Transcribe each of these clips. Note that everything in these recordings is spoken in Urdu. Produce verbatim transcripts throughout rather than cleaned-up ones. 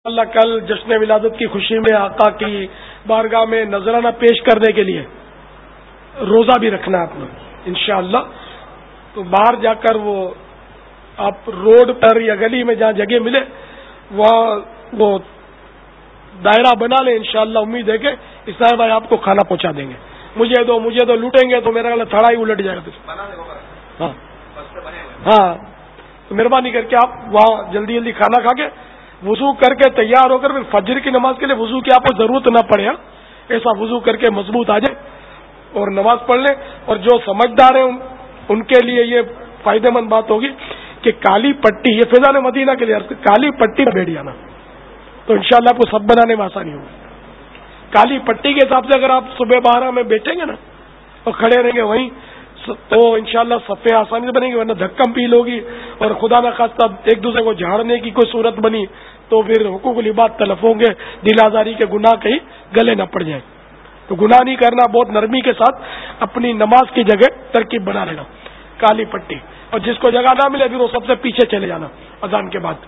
اللہ کل جشن ولادت کی خوشی میں آقا کی بارگاہ میں نذرانہ پیش کرنے کے لیے روزہ بھی رکھنا ہے اپنا انشاءاللہ. تو باہر جا کر وہ آپ روڈ پر یا گلی میں جہاں جگہ ملے وہاں وہ دائرہ بنا لیں. انشاءاللہ امید ہے کہ اسرائیل بھائی آپ کو کھانا پہنچا دیں گے. مجھے دو مجھے دو لوٹیں گے تو میرا تھڑا ہی الٹ جائے گا. ہاں ہاں تو مہربانی کر کے آپ وہاں جلدی جلدی کھانا کھا کے وضو کر کے تیار ہو کر پھر فجر کی نماز کے لیے وضو کی آپ کو ضرورت نہ پڑے. ایسا وضو کر کے مضبوط آ جائے اور نماز پڑھ لیں. اور جو سمجھدار ہیں ان کے لیے یہ فائدہ مند بات ہوگی کہ کالی پٹی، یہ فیضان مدینہ کے لیے کالی پٹی میں بیٹھ جانا تو انشاءاللہ آپ کو سب بنانے میں آسانی ہوگی. کالی پٹی کے حساب سے اگر آپ صبح بارہ میں بیٹھیں گے نا اور کھڑے رہیں گے وہیں تو انشاءاللہ صفیں آسانی سے بنے گی. ورنہ دھکم پیل ہوگی اور خدا نخواستہ ایک دوسرے کو جھاڑنے کی کوئی صورت بنی تو پھر حقوق العباد تلف ہوں گے، دل آزاری کے گناہ کہیں گلے نہ پڑ جائیں. تو گناہ نہیں کرنا، بہت نرمی کے ساتھ اپنی نماز کی جگہ ترکیب بنا لینا کالی پٹی. اور جس کو جگہ نہ ملے پھر وہ سب سے پیچھے چلے جانا اذان کے بعد.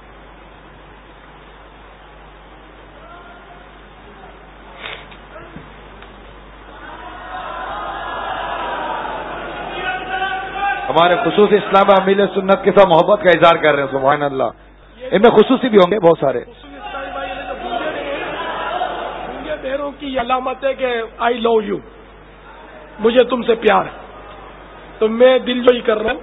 ہمارے خصوصی اسلام امیل سنت کے ساتھ محبت کا اظہار کر رہے ہیں. سبحان اللہ. ان میں خصوصی بھی ہوں گے بہت سارے. بہروں کی علامت ہے کہ آئی لو یو، مجھے تم سے پیار ہے. تو میں دل جو ہی کر رہا ہوں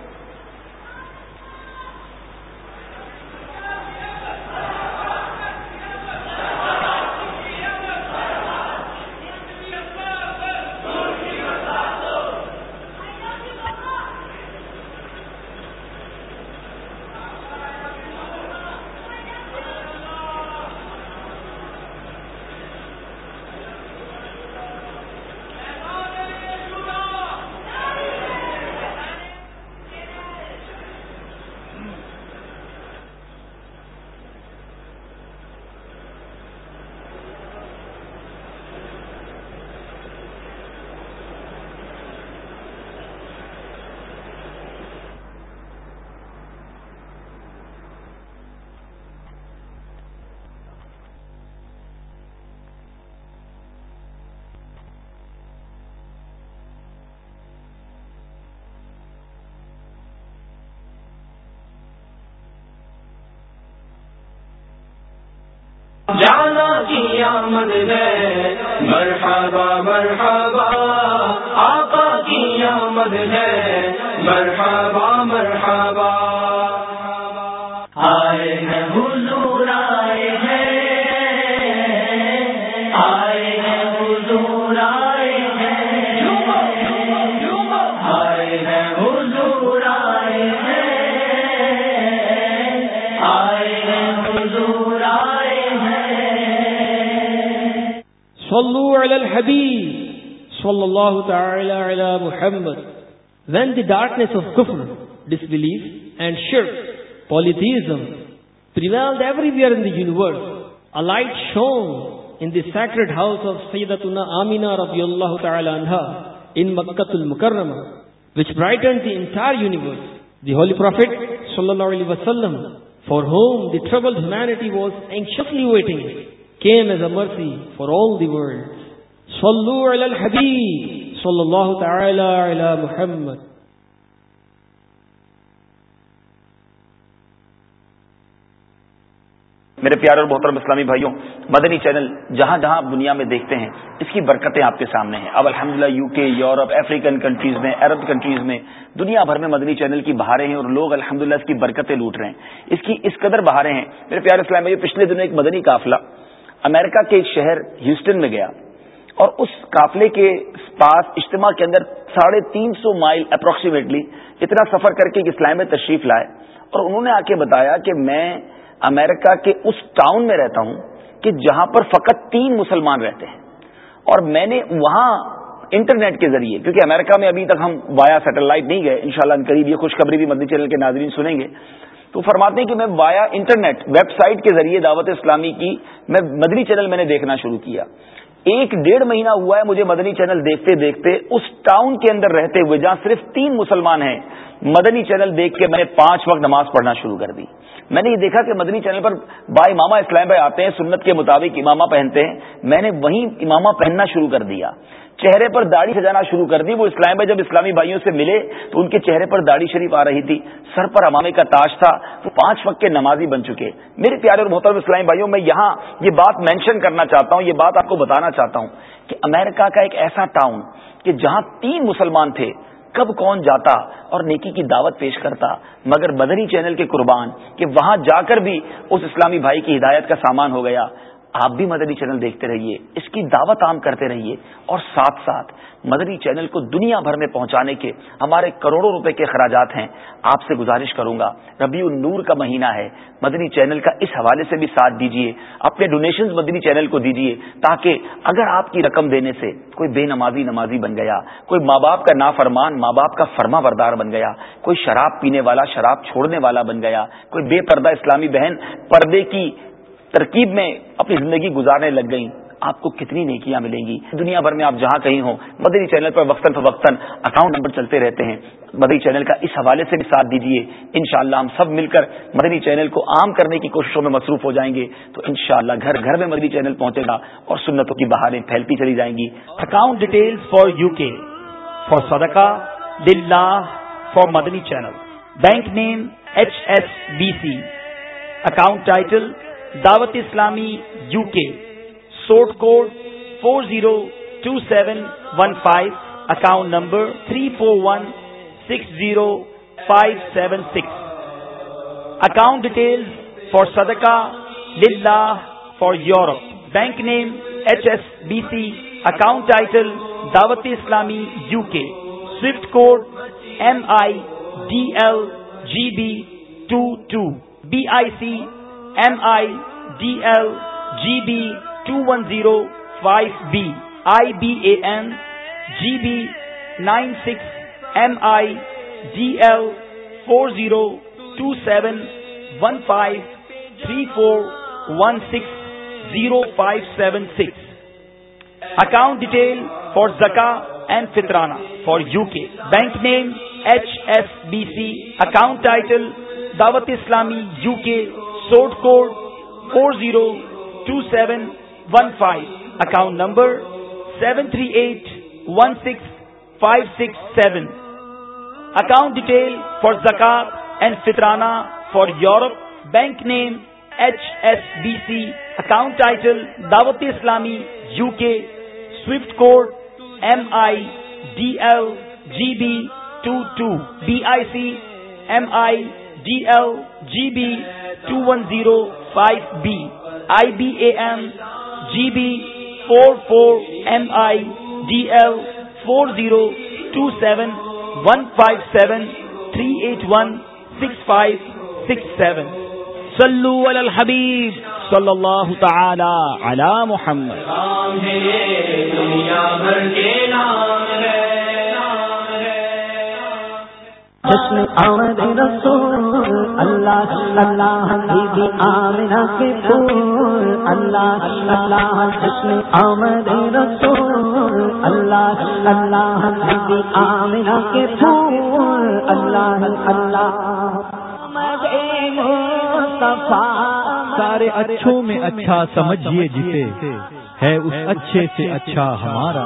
جانا کی آمد ہے مرحبا مرحبا، آقا کی آمد ہے مرحبا مرحبا. آئے ہیں حضور آئے ہیں، آئے ہیں حضور آئے ہیں، آئے ہیں حضور آئے ہیں، آئے ہیں حضور آئے. صلوا علی الحبیب صلی اللہ تعالی علی Muhammad. When the darkness of kufr, disbelief and shirk, polytheism prevailed everywhere in the universe, a light shone in the sacred house of Sayyidatuna Amina radiyallahu ta'ala anha in Makkatul Mukarramah, which brightened the entire universe. The Holy Prophet sallallahu alaihi wasallam, for whom the troubled humanity was anxiously waiting, came as a mercy for all the world. Sallu ala al-Habib sallallahu ta'ala ala Muhammad. میرے پیارے اور محترم اسلامی بھائیوں، مدنی چینل جہاں جہاں آپ دنیا میں دیکھتے ہیں اس کی برکتیں آپ کے سامنے ہیں. اب الحمدللہ یو کے، یورپ، افریقن کنٹریز میں، عرب کنٹریز میں، دنیا بھر میں مدنی چینل کی بہاریں ہیں اور لوگ الحمدللہ اس کی برکتیں لوٹ رہے ہیں. اس کی اس قدر بہاریں ہیں میرے پیارے اسلامی بھائیوں. پچھلے دنوں ایک مدنی قافلہ امریکہ کے ایک شہر ہیوسٹن میں گیا اور اس قافلے کے پاس اجتماع کے اندر ساڑھے تین سو مائل اپروکسیمیٹلی اتنا سفر کر کے اسلام میں تشریف لائے اور انہوں نے آ کے بتایا کہ میں امریکہ کے اس ٹاؤن میں رہتا ہوں کہ جہاں پر فقط تین مسلمان رہتے ہیں اور میں نے وہاں انٹرنیٹ کے ذریعے، کیونکہ امریکہ میں ابھی تک ہم وایا سیٹلائٹ نہیں گئے، انشاءاللہ قریب یہ خوشخبری بھی مدنی چینل کے ناظرین سنیں گے، تو فرماتے ہیں کہ میں وایا انٹرنیٹ ویب سائٹ کے ذریعے دعوت اسلامی کی میں مدنی چینل میں نے دیکھنا شروع کیا. ایک ڈیڑھ مہینہ ہوا ہے مجھے مدنی چینل دیکھتے دیکھتے اس ٹاؤن کے اندر رہتے ہوئے جہاں صرف تین مسلمان ہیں، مدنی چینل دیکھ کے میں نے پانچ وقت نماز پڑھنا شروع کر دی. میں نے یہ دیکھا کہ مدنی چینل پر با امامہ اسلام بھائی آتے ہیں، سنت کے مطابق امامہ پہنتے ہیں، میں نے وہیں امامہ پہننا شروع کر دیا، چہرے پر داڑھی سجانا شروع کر دی۔ وہ اسلام بھائی جب اسلامی بھائیوں سے ملے تو ان کے چہرے پر داڑھی شریف آ رہی تھی، سر پر امامے کا تاج تھا، وہ پانچ وقت کے نمازی بن چکے۔ میرے پیارے اور محترم اسلامی بھائیوں، میں یہاں یہ بات مینشن کرنا چاہتا ہوں، یہ بات آپ کو بتانا چاہتا ہوں کہ امریکہ کا ایک ایسا ٹاؤن کہ جہاں تین مسلمان تھے، کب کون جاتا اور نیکی کی دعوت پیش کرتا، مگر مدنی چینل کے قربان کہ وہاں جا کر بھی اس اسلامی بھائی کی ہدایت کا سامان ہو گیا۔ آپ بھی مدنی چینل دیکھتے رہیے، اس کی دعوت عام کرتے رہیے، اور ساتھ ساتھ مدنی چینل کو دنیا بھر میں پہنچانے کے ہمارے کروڑوں روپے کے اخراجات ہیں۔ آپ سے گزارش کروں گا، ربیع النور کا مہینہ ہے، مدنی چینل کا اس حوالے سے بھی ساتھ دیجیے، اپنے ڈونیشنز مدنی چینل کو دیجیے، تاکہ اگر آپ کی رقم دینے سے کوئی بے نمازی نمازی بن گیا، کوئی ماں باپ کا نافرمان ماں باپ کا فرما بردار بن گیا، کوئی شراب پینے والا شراب چھوڑنے والا بن گیا، کوئی بے پردہ اسلامی بہن پردے کی ترکیب میں اپنی زندگی گزارنے لگ گئیں، آپ کو کتنی نیکیاں ملیں گی۔ دنیا بھر میں آپ جہاں کہیں ہوں، مدنی چینل پر وقتاً فوقتاً اکاؤنٹ نمبر چلتے رہتے ہیں، مدنی چینل کا اس حوالے سے بھی ساتھ دیجیے۔ انشاءاللہ ہم سب مل کر مدنی چینل کو عام کرنے کی کوششوں میں مصروف ہو جائیں گے، تو انشاءاللہ گھر گھر میں مدنی چینل پہنچے گا اور سنتوں کی بہاریں پھیلتی چلی جائیں گی۔ Account details for U K, for صدقہ للہ، for Madani channel, bank name H S B C, account title Dawat Islami U K, sort code four zero two seven one five, account number three four one six zero five seven six, account details for صدقہ للہ، for Europe, bank name H S B C, account title Dawat Islami U K, swift code M I D L G B two two, B I C M I D L G B two one zero five B, I B A N G B nine six M I D L four zero two seven one five three four one six zero five seven six, account detail for زکا اینڈ فطرانہ for U K, bank name H S B C, account title Dawat Islami U K, sort code four zero two seven one five, account number seven three eight one six five six seven, account detail for زکات اینڈ فطرانہ for Europe, bank name H S B C, account title Dawat Islami U K, swift code M I D L G B two two, B I C M I D L G B two one zero five B, I B A N G B four four M I D L four zero two seven one five seven three eight one six five six seven. صلو علی الحبیب صلی اللہ تعالی علی محمد۔ دنیا بھر کے نام ہے، جشن آمد رسول اللہ اللہ، بی بی آمنہ کے پھول اللہ اللہ، جشن آمد رسول اللہ اللہ، بی بی آمنہ کے پھول اللہ اللہ، سارے اچھوں میں اچھا سمجھیے جسے، ہے اس اچھے سے اچھا ہمارا۔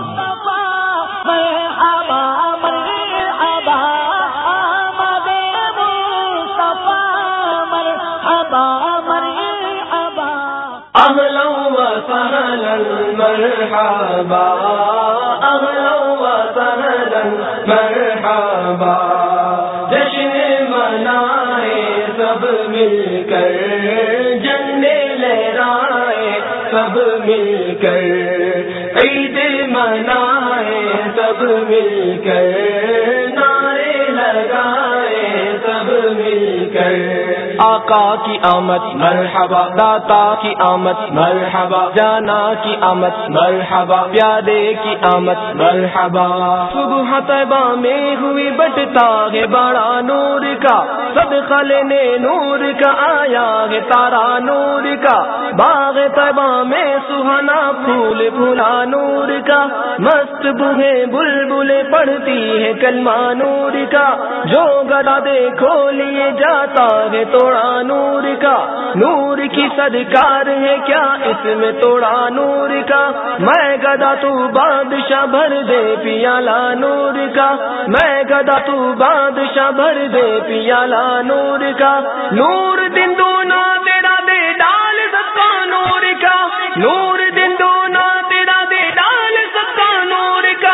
اهلا وسهلا مرحبا، اهلا وسهلا مرحبا، جشن منائے سب مل کر، جھنڈے لہرائے سب مل کر، عید منائے سب مل کر، نعرے لگائے سب مل کر، آقا کی آمد مرحبا، داتا کی آمد مرحبا، جانا کی آمد مرحبا، پیادے کی آمد مرحبا، صبح طیبہ میں ہوئی بٹتا ہے بڑا نور کا، صدقہ لینے نور کا آیا ہے تارا نور کا، باغ طیبہ میں سہانا پھول پھولا نور کا، مست بوہے بلبلیں پڑھتی ہے کلمہ نور کا، جو گدا دیکھو لیے جاتا ہے تو توڑا نور کا، نور کی سرکار ہے کیا اس میں توڑا نور کا، میں گدا تو بادشاہ بھر دے پیالہ نور کا، میں گدا تو بادشاہ بھر دے پیالہ نور کا، نور دن دونا تیرا دے ڈال سکا نور کا، نور دن دونا تیرا دے ڈال سکا نور کا،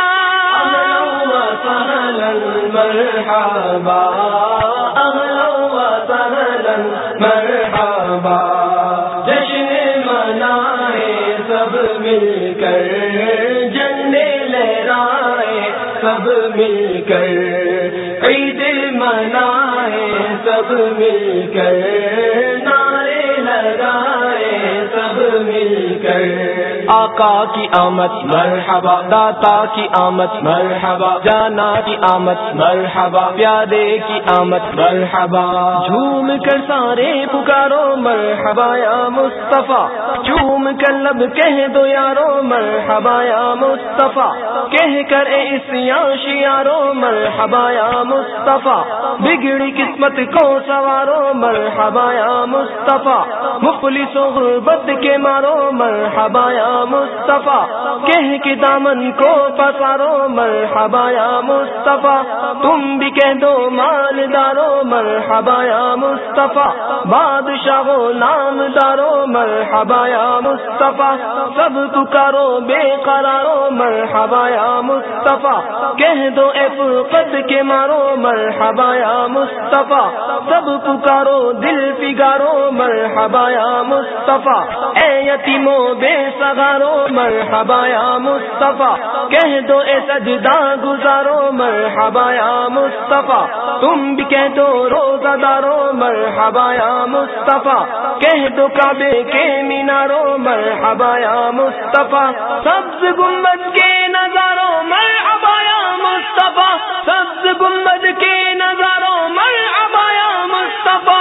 مرحبا اہلا و سہلا مرحبا، جشن منائے سب مل کر، جھنڈے لہرائے سب مل کر، عید منائے سب مل کر، نعرے لگائے سب مل کر، آقا کی آمد مرحبا، داتا کی آمد مرحبا، جانا کی آمد مرحبا، پیادے کی آمد مرحبا، جھوم کر سارے پکارو مرحبا یا مصطفیٰ، جھوم کر لب کہہ دو یارو مرحبا یا مصطفیٰ، کہہ کر اس یاشیارو مرحبا یا مصطفیٰ، بگڑی قسمت کو سوارو مرحبا یا مصطفیٰ، مفلس و غربت کے مارو مرحبا یا مصطفیٰ، کہہ کے دامن کو پسارو مرحبا یا مصطفیٰ، تم بھی کہہ دو مالدارو مرحبا یا مصطفیٰ، بادشاہ و نامدارو مرحبا یا مصطفیٰ، سب پکارو بے قرارو مرحبا یا مصطفیٰ، کہہ دو اے فرقت کے مارو مرحبا یا مصطفیٰ، سب پکارو دل پگارو مرحبا یا مصطفیٰ، اے یتیمو بے سگارو مرحبا یا مصطفیٰ، کہہ دو اے سجدہ گزارو مرحبا یا مصطفیٰ، تم بھی کہہ دو روزہ دارو مرحبا یا مصطفیٰ، کہہ دو کعبے کے مینارو مرحبا یا مصطفیٰ، سبز گنبد کے نظاروں مرحبا یا مصطفیٰ، سبز گنبد کے نظاروں مرحبا یا مصطفیٰ،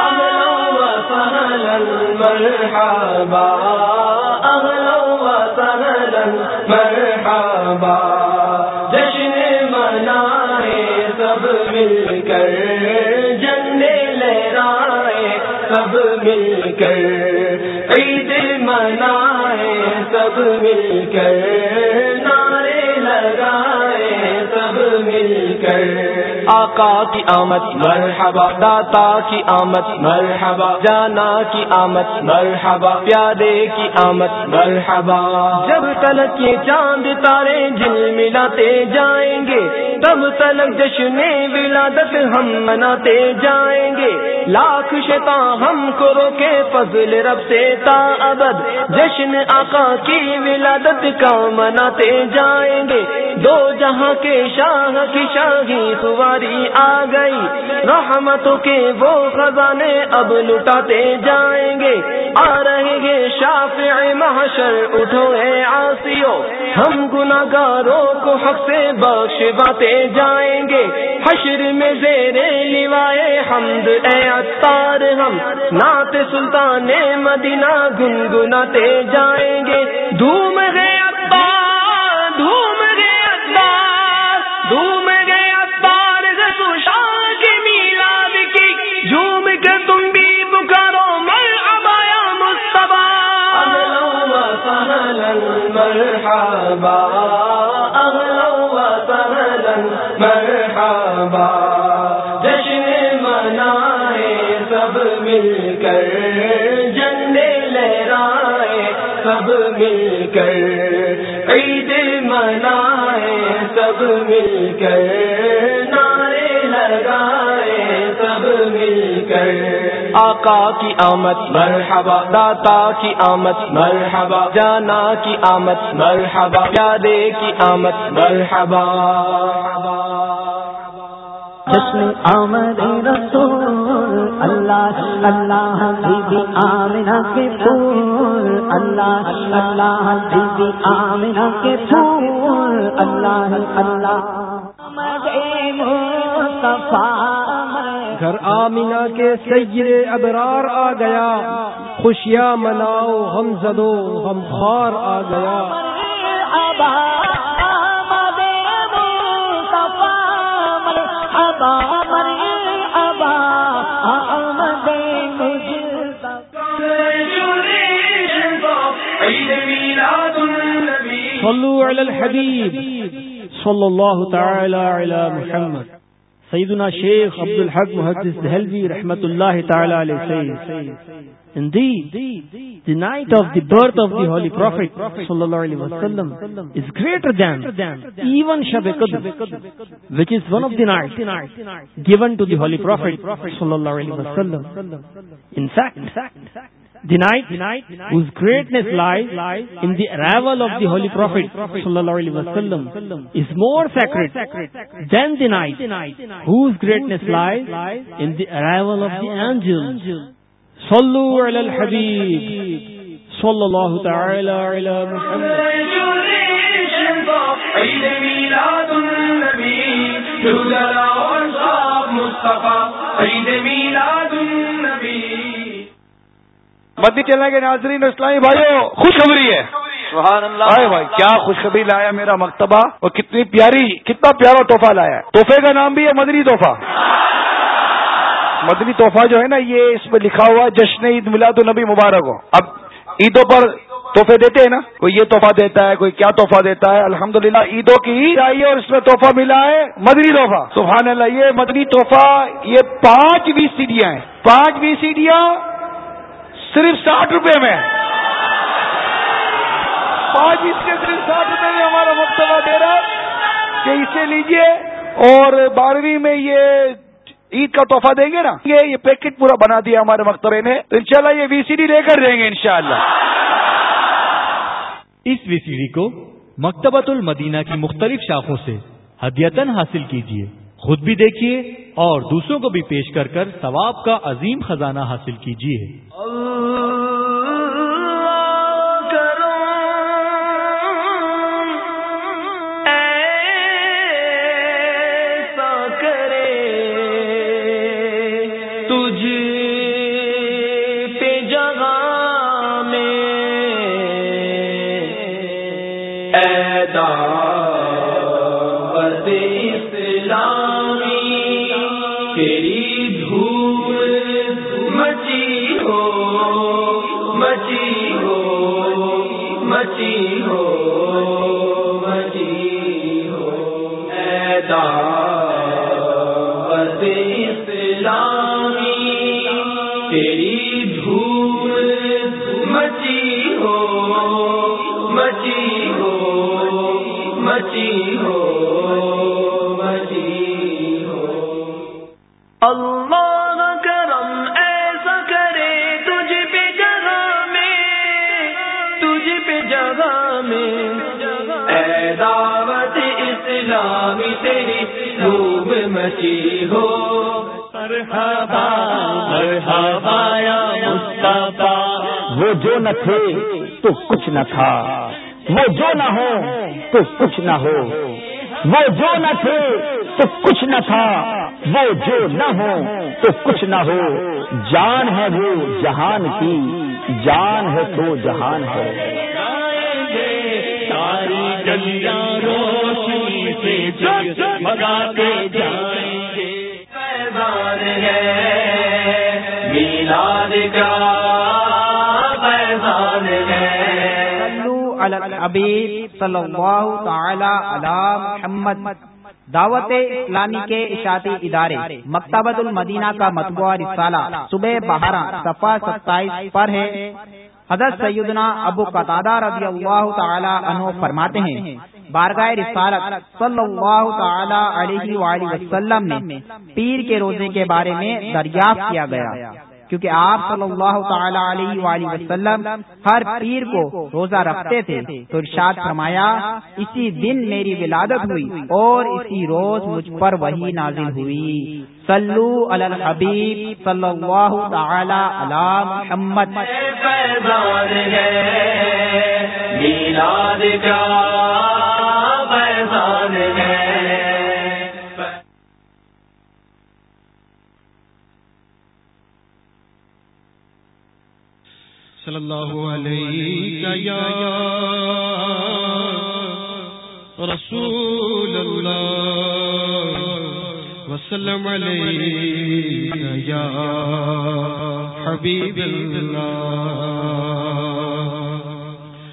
مرحبا اہلا و سہلا مرحبا، جشن منائے سب مل کر، جھنڈے لہرائے سب مل کر، عید منائے سب مل کر، نعرے لگائے سب مل کر، آقا کی آمد مرحبا، داتا کی آمد مرحبا، جانا کی آمد مرحبا، پیادے کی آمد مرحبا، جب تلک یہ چاند تارے جل ملاتے جائیں گے، تب تلک جشن ولادت ہم مناتے جائیں گے، لاکھ شیطان ہم کو روکے فضل رب سے تا ابد، جشن آقا کی ولادت کا مناتے جائیں گے، دو جہاں کے شاہ کی شاہی سواری آ گئی، رحمتوں کے وہ خزانے اب لٹاتے جائیں گے، آ رہے گے شافع محشر، اٹھو اے عاصیو، ہم گناہگاروں کو حق سے بخشواتے جائیں گے، حشر میں زیر لوائے حمد اے عطار ہم نعت سلطان مدینہ گنگناتے جائیں گے، دھوم گئے عطار، دھوم گئے عطار، دھوم گئے عطار غزو شاہ کی میلاد کی، جھوم کے تم بھی پکارو مرحبا یا مصطفیٰ، اہلا و سہلا مرحبا، اہلا و سہلا مرحبا، جشن منائے سب مل کر، جھنڈے لہرائے سب مل کر، عید منائے سب مل کر، نعرے لگائے سب مل کر، آقا کی آمد مرحبا، داتا کی آمد مرحبا، جانا کی آمد مرحبا، پیادے کی آمد مرحبا، جشن آمد رسول اللہ اللہ بی بی آمنہ کے پھول، اللہ اللہ بی بی آمنہ کے پھول، اللہ اللہ آمد مصطفیٰ، گھر آمینہ کے سید ابرار آ گیا، خوشیاں مناؤ ہم زدو ہم خوار آ گیا، مرحبا مرحبا آمد عید میلاد النبی صلو علی الحبیب صلی اللہ تعالی علی محمد. سیدنا شیخ عبد الحق محدث دہلوی رحمت اللہ تعالی علیہ says, Indeed, the night of the birth of the Holy Prophet sallallahu alaihi wasallam is greater than even Shab Qadr, which is one of the nights given to the Holy Prophet sallallahu alaihi wasallam. In fact, the night whose greatness lies in the arrival of the Holy Prophet sallallahu alaihi wasallam is more sacred than the night whose greatness lies in the arrival of the angels. Sallu ala al-Habib sallallahu ta'ala ala Muhammad. Eid Milad النبی جلال اور صاحب مصطفیٰ عید میلاد النبی. مدنی چینل کے ناظرین اور اسلامی بھائیوں، خوشخبری ہے. سبحان اللہ. آئے بھائی، کیا خوشخبری لایا میرا مکتبہ، اور کتنی پیاری، کتنا پیارا تحفہ لایا ہے. تحفے کا نام بھی ہے مدنی تحفہ. مدنی تحفہ جو ہے نا، یہ اس میں لکھا ہوا جشن عید میلاد النبی مبارک ہو. اب عیدوں پر تحفے دیتے ہیں نا، کوئی یہ تحفہ دیتا ہے، کوئی کیا تحفہ دیتا ہے. الحمدللہ عیدوں کی عید آئی ہے اور اس میں تحفہ ملا ہے مدنی تحفہ. سبحان اللہ. یہ مدنی تحفہ، یہ پانچ وی سی ڈیاں ہیں. پانچ وی سی ڈیاں صرف ساٹھ روپے میں. پانچ وی سی صرف ساٹھ روپے میں ہمارا مکتبہ دے رہا ہے کہ اسے لیجئے، اور بارہویں میں یہ عید کا تحفہ دیں گے نا، یہ یہ پیکٹ پورا بنا دیا ہمارے مکتبے نے، تو انشاءاللہ یہ وی سی ڈی لے کر دیں گے انشاءاللہ. اس وی سی ڈی کو مکتبۃ المدینہ کی مختلف شاخوں سے ہدیتاً حاصل کیجیے، خود بھی دیکھیے اور دوسروں کو بھی پیش کر کر ثواب کا عظیم خزانہ حاصل کیجیے. وہ جو نہ تھے تو کچھ نہ تھا، وہ جو نہ ہو تو کچھ نہ ہو، وہ جو نہ تھے تو کچھ نہ تھا، وہ جو نہ ہو تو کچھ نہ ہو. جان ہے وہ جہان کی، جان ہے تو جہان ہے. ساری گلیاں روشنی سے جگمگاتے جائیں گے. فیضان ہے میلاد کا، فیضان ہے. صلو علی الحبیب صلی اللہ تعالی علی محمد. دعوت اسلامی کے اشاعتی ادارے مکتبۃ المدینہ کا مطبوعہ رسالہ صبح بہارا صفحہ ستائیس پر ہے. حضرت سیدنا ابو قتادہ رضی اللہ تعالی عنہ فرماتے ہیں، بارگاہ رسالت صلی اللہ تعالی علیہ وآلہ وسلم میں پیر کے روزے کے بارے میں دریافت کیا گیا، کیونکہ آپ صلی اللہ تعالی علیہ وآلہ وسلم ہر پیر کو روزہ رکھتے تھے، تو ارشاد فرمایا، اسی دن میری ولادت ہوئی اور اسی روز مجھ پر وحی نازل ہوئی. صلو علی الحبیب صلی اللہ تعالی علی محمد. فیضان ہے میلاد کا، فیضان ہے. صلی اللہ علیہ یا رسول اللہ وسلم علیہ یا حبیب اللہ.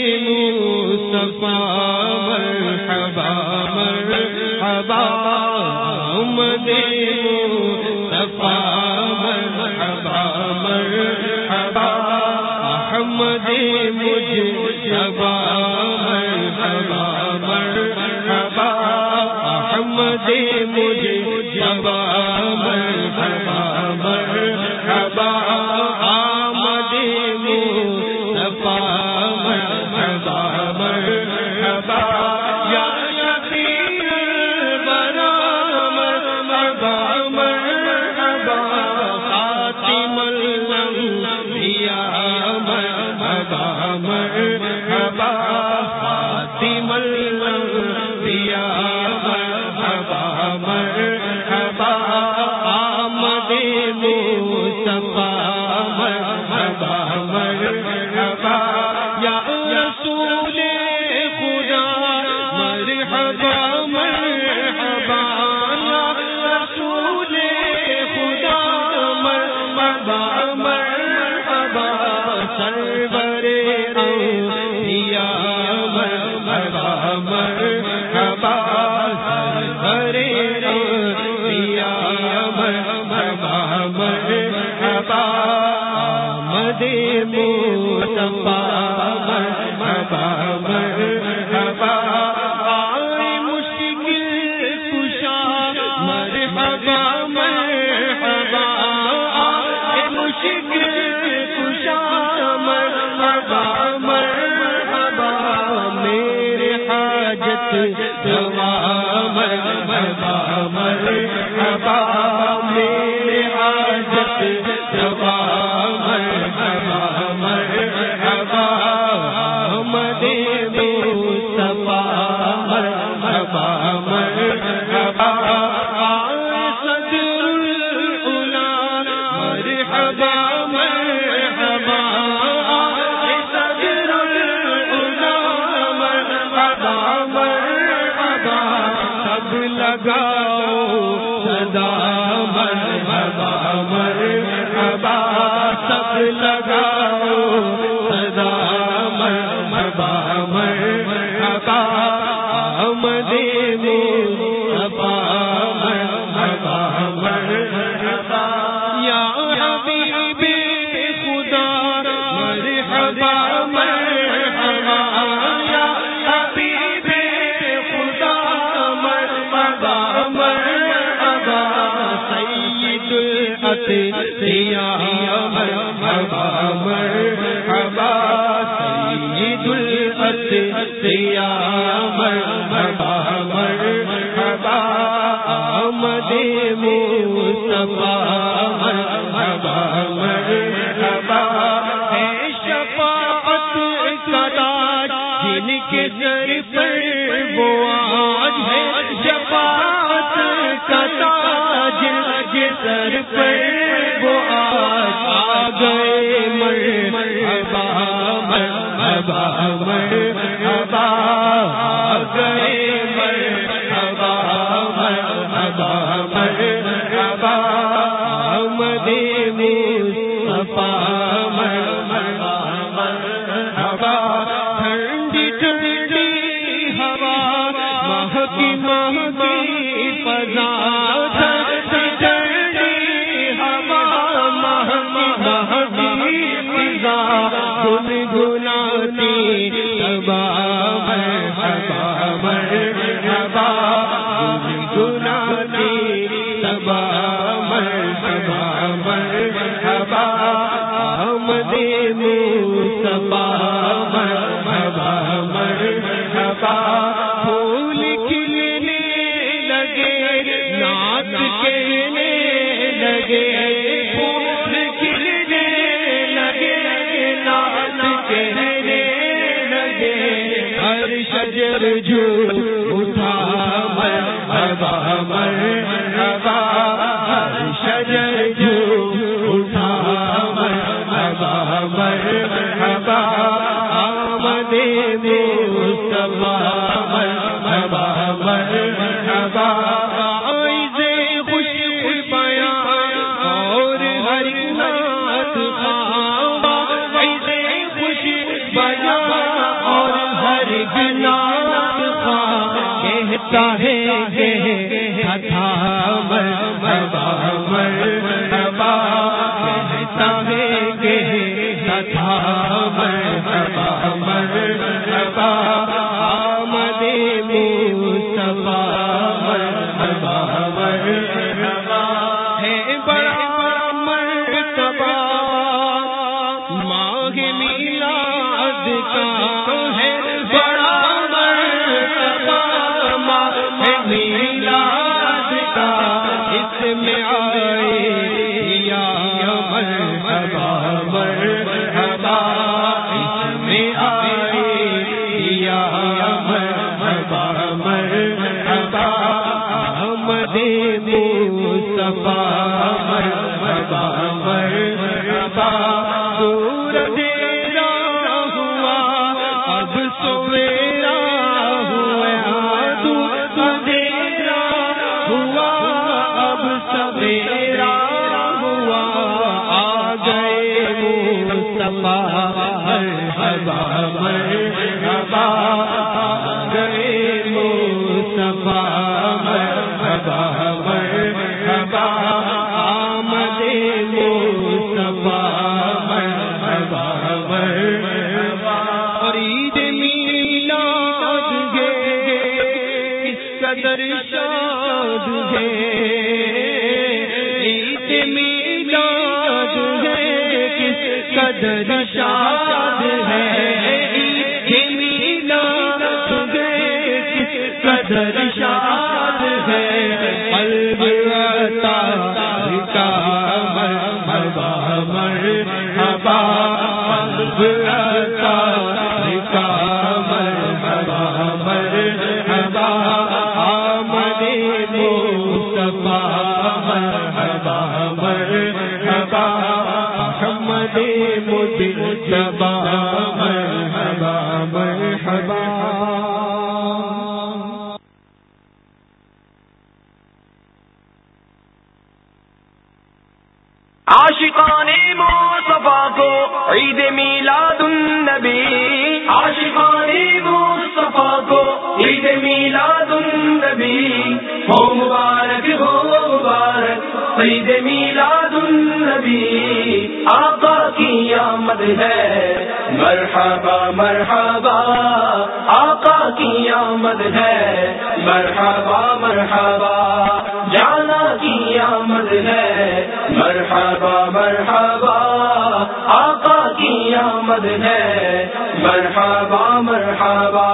مصطفیٰ مرحبا مرحبا آمد مصطفیٰ مرحبا مرحبا احمد مجتبی مرحبا مرحبا احمد مجتبی مرحبا مرحبا آمد مصطفیٰ مرحبا مرحبا یا شفیع الورا مرحبا مرحبا خاتم الانبیاء مرحبا مرحبا خاتم الانبیاء مرحبا مرحبا آمد مصطفیٰ مرحبا مرحبا یا رسول خدا مرحبا مرحبا یا رسول خدا مرحبا مرحبا سرور انبیاء مرحبا مرحبا سرور انبیاء مرحبا مرحبا آمد مصطفیٰ مرحبا مرحبا آئے مشکل کشا مرحبا مرحبا آئے مشکل کشا مرحبا مرحبا میرے حاجت روا مرحبا مرحبا میرے حاجت روا مرحبا مرحبا آمد مصطفیٰ مرحبا مرحبا آئے صدر العلا مرحبا مرحبا آئے صدر العلا مرحبا مرحبا سب لگاؤ صدا مرحبا مرحبا سب لگاؤ صدا مرحبا مرحبا آمد مصطفیٰ مرحبا مرحبا یا حبیب خدا مرحبا مرحبا یا حبیب خدا مرحبا مرحبا سید الاتقیاء مرحبا مرحبا سید الاتقیاء مرحبا مرحبا آمد مصطفیٰ مرحبا مرحبا ہے شفاعت کا تاج جن کے سر پر وہ آج ہے شفاعت کا تاج جن کے سر پر وہ آج آ گئے مرحبا مرحبا مرحبا آ گئے مرحبا مرحبا مرحبا آمد مصطفیٰ مرحبا مرحبا ٹھنڈی ٹھنڈی ہوا مہکی مہکی فضا ٹھنڈی ٹھنڈی ہوا مہکی مہکی فضا گنگناتی صبا مرحبا مرحبا گنگناتی صبا مرحبا مرحبا آمد مصطفیٰ مرحبا مرحبا پھول کھلنے لگے نعت کہنے لگے پھول کھلنے لگے نعت کہنے لگے ہر شجر جھوم اٹھا مرحبا مرحبا ہر شجر جھوم اٹھا مرحبا مرحبا آمد مصطفیٰ مرحبا مرحبا عائز خوش بیان اور ہر نعت خواں عائز خوش بیان کہتا ہے تھا مرحبا مرحبا کہتا ہے تھا مرحبا مرحبا آمد مصطفیٰ مرحبا مرحبا ہے بڑا مرتبہ ماہ میلاد کا ہے بڑا مرتبہ ماہ میلاد کا اس میں آئے یا مرحبا مرحبا اس میں آئے یا مرحبا مرحبا احمد مصطفیٰ مرحبا مرحبا سورج ہوا اب سویرا ہوا دودھیرا ہوا اب سویرا ہوا آ گئے مصطفیٰ مرحبا مرحبا آ گئے مصطفیٰ مرحبا مرحبا آمد مصطفیٰ مرحبا مرحبا اور عید میلاد ہے کس قدر شاد ہے عید میلاد ہے کس قدر شاد ہے عید میلاد ہے کس قدر شاد ہے قلب عطا کا مرحبا مرحبا قلب عطا کا مرحبا مرحبا آمد مصطفیٰ مرحبا مرحبا محمد مجتبی مرحبا مرحبا عاشقان مصطفیٰ کو عید میلاد النبی عاشقان مصطفیٰ کو عید میلاد النبی ہو مبارک ہو مبارک عید میلاد النبی آقا کی آمد ہے مرحبا مرحبا آقا کی آمد ہے مرحبا مرحبا جانا کی آمد ہے مرحبا مرحبا آقا کی آمد ہے مرحبا مرحبا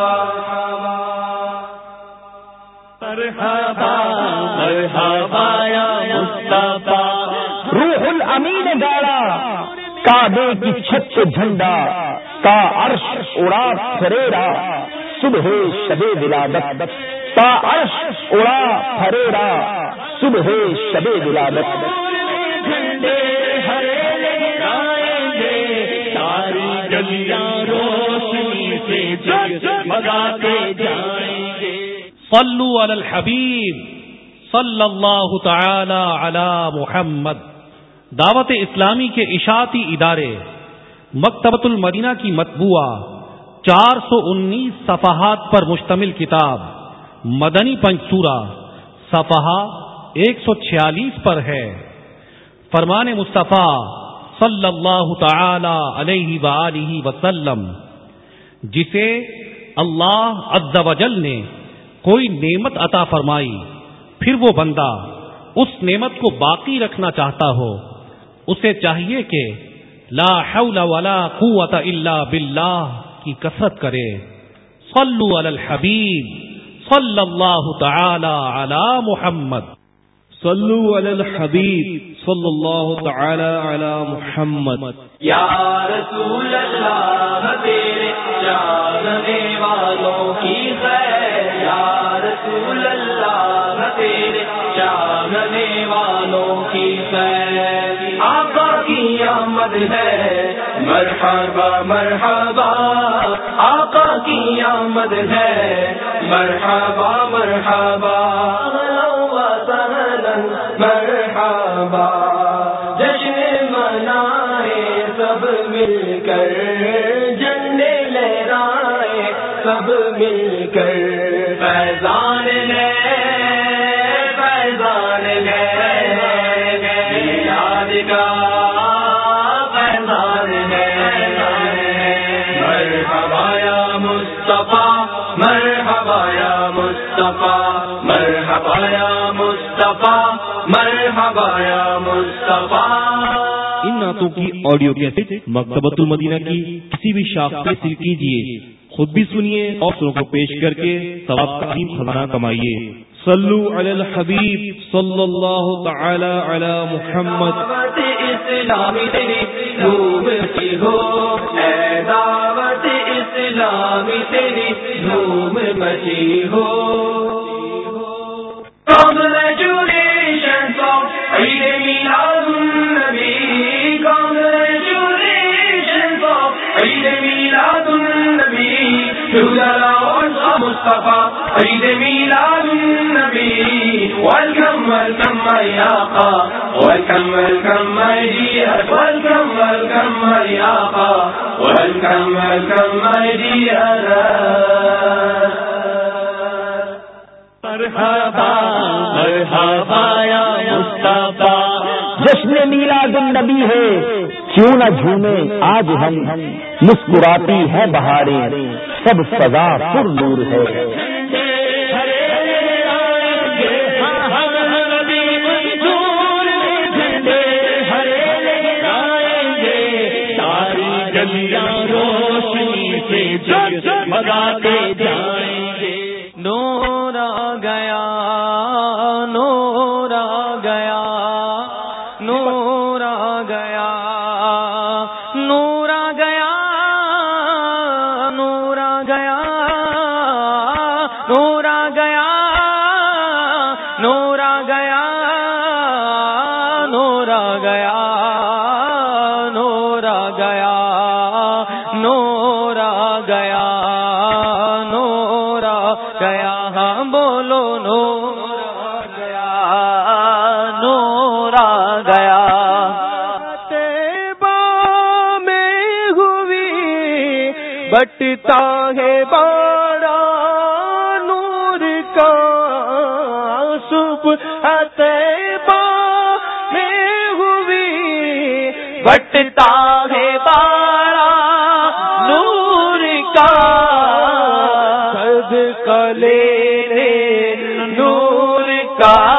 مرحبا مرحبا یا مصطفیٰ روح الامین گاڑا کعبے کی چھت سے جھنڈا کا عرش اڑا پھریرا صبح شب ولادت کا عرش اڑا پھریرا صبح شب ولادت جھنڈے ہرے لہرائیں گے ساری گلیاں روشنی سے جگمگاتے جائیں گے صلو علی الحبیب صلی اللہ تعالی علی محمد. دعوت اسلامی کے اشاعتی ادارے مکتبۃ المدینہ کی مطبوعہ چار سو انیس صفحات پر مشتمل کتاب مدنی پنجسورہ صفحہ ایک سو چھیالیس پر ہے. فرمان مصطفیٰ صلی اللہ تعالی علیہ وآلہ وسلم جسے اللہ عز و جل نے کوئی نعمت عطا فرمائی پھر وہ بندہ اس نعمت کو باقی رکھنا چاہتا ہو اسے چاہیے کہ لا حول ولا قوت الا باللہ کی کثرت کرے. صلو علی الحبیب صلی اللہ تعالی علی محمد. صلو علی الحبیب صلی اللہ تعالی علی محمد. یا رسول اللہ تیرے چاہنے والوں کی خیر یا رسول اللہ تیرے چاہنے والوں کی خیر آقا کی آمد ہے مرحبا مرحبا آقا کی آمد ہے مرحبا مرحبا مرحبا جشن منائے سب مل کر جھنڈے لہرائے سب مل کر فیضان لے فیضان لے میلاد کا فیضان لے مرحبا یا مصطفیٰ مرحبا یا مصطفیٰ مرحبا یا مصطفیٰ مرحبا یا مصطفیٰ۔ ان نعتوں کی آڈیو کیسٹ مکتبۃ المدینہ کی کسی بھی شاخ پہ حاصل کیجیے، خود بھی سنیے اور دوسروں کو پیش کر کے ثواب کا عظیم خزانہ کمائیے۔ صلو علی الحبیب صلی اللہ تعالی علی محمد۔ دعوت اسلامی تیری دھوم مچی ہو، اے دعوت اسلامی تیری دھوم مچی ہو۔ Congratulations of Eid Miladun-Nabi, congratulations of Eid Miladun-Nabi, to the Lord of Mustafa, Eid Miladun-Nabi. Welcome, welcome my Aqa, welcome, welcome my dear, welcome, welcome my Aqa, welcome, welcome my dear. مرحبا مرحبا یا مصطفیٰ۔ جشن میلاد النبی ہے کیوں نہ جھومے آج ہم، مسکراتی ہے بہاریں سب سزا پر نور ہے۔ ساری گلیاں روشنی سے جگمگاتے جائیں گے۔ نور آ گیا نور آ گیا نور آ گیا نور آ گیا نور آ گیا نور آ گیا نور آ گیا نور آ گیا نور آ گیا نور آ گیا نور آ گیا ہاں بولو نور آ گیا نور آ گیا۔ طیبہ میں ہوئی بٹتا ہے بارہ نور کا صبح، طیبہ میں ہوئی بٹتا ہے بارہ نور کا، صدقہ لے لے نور کا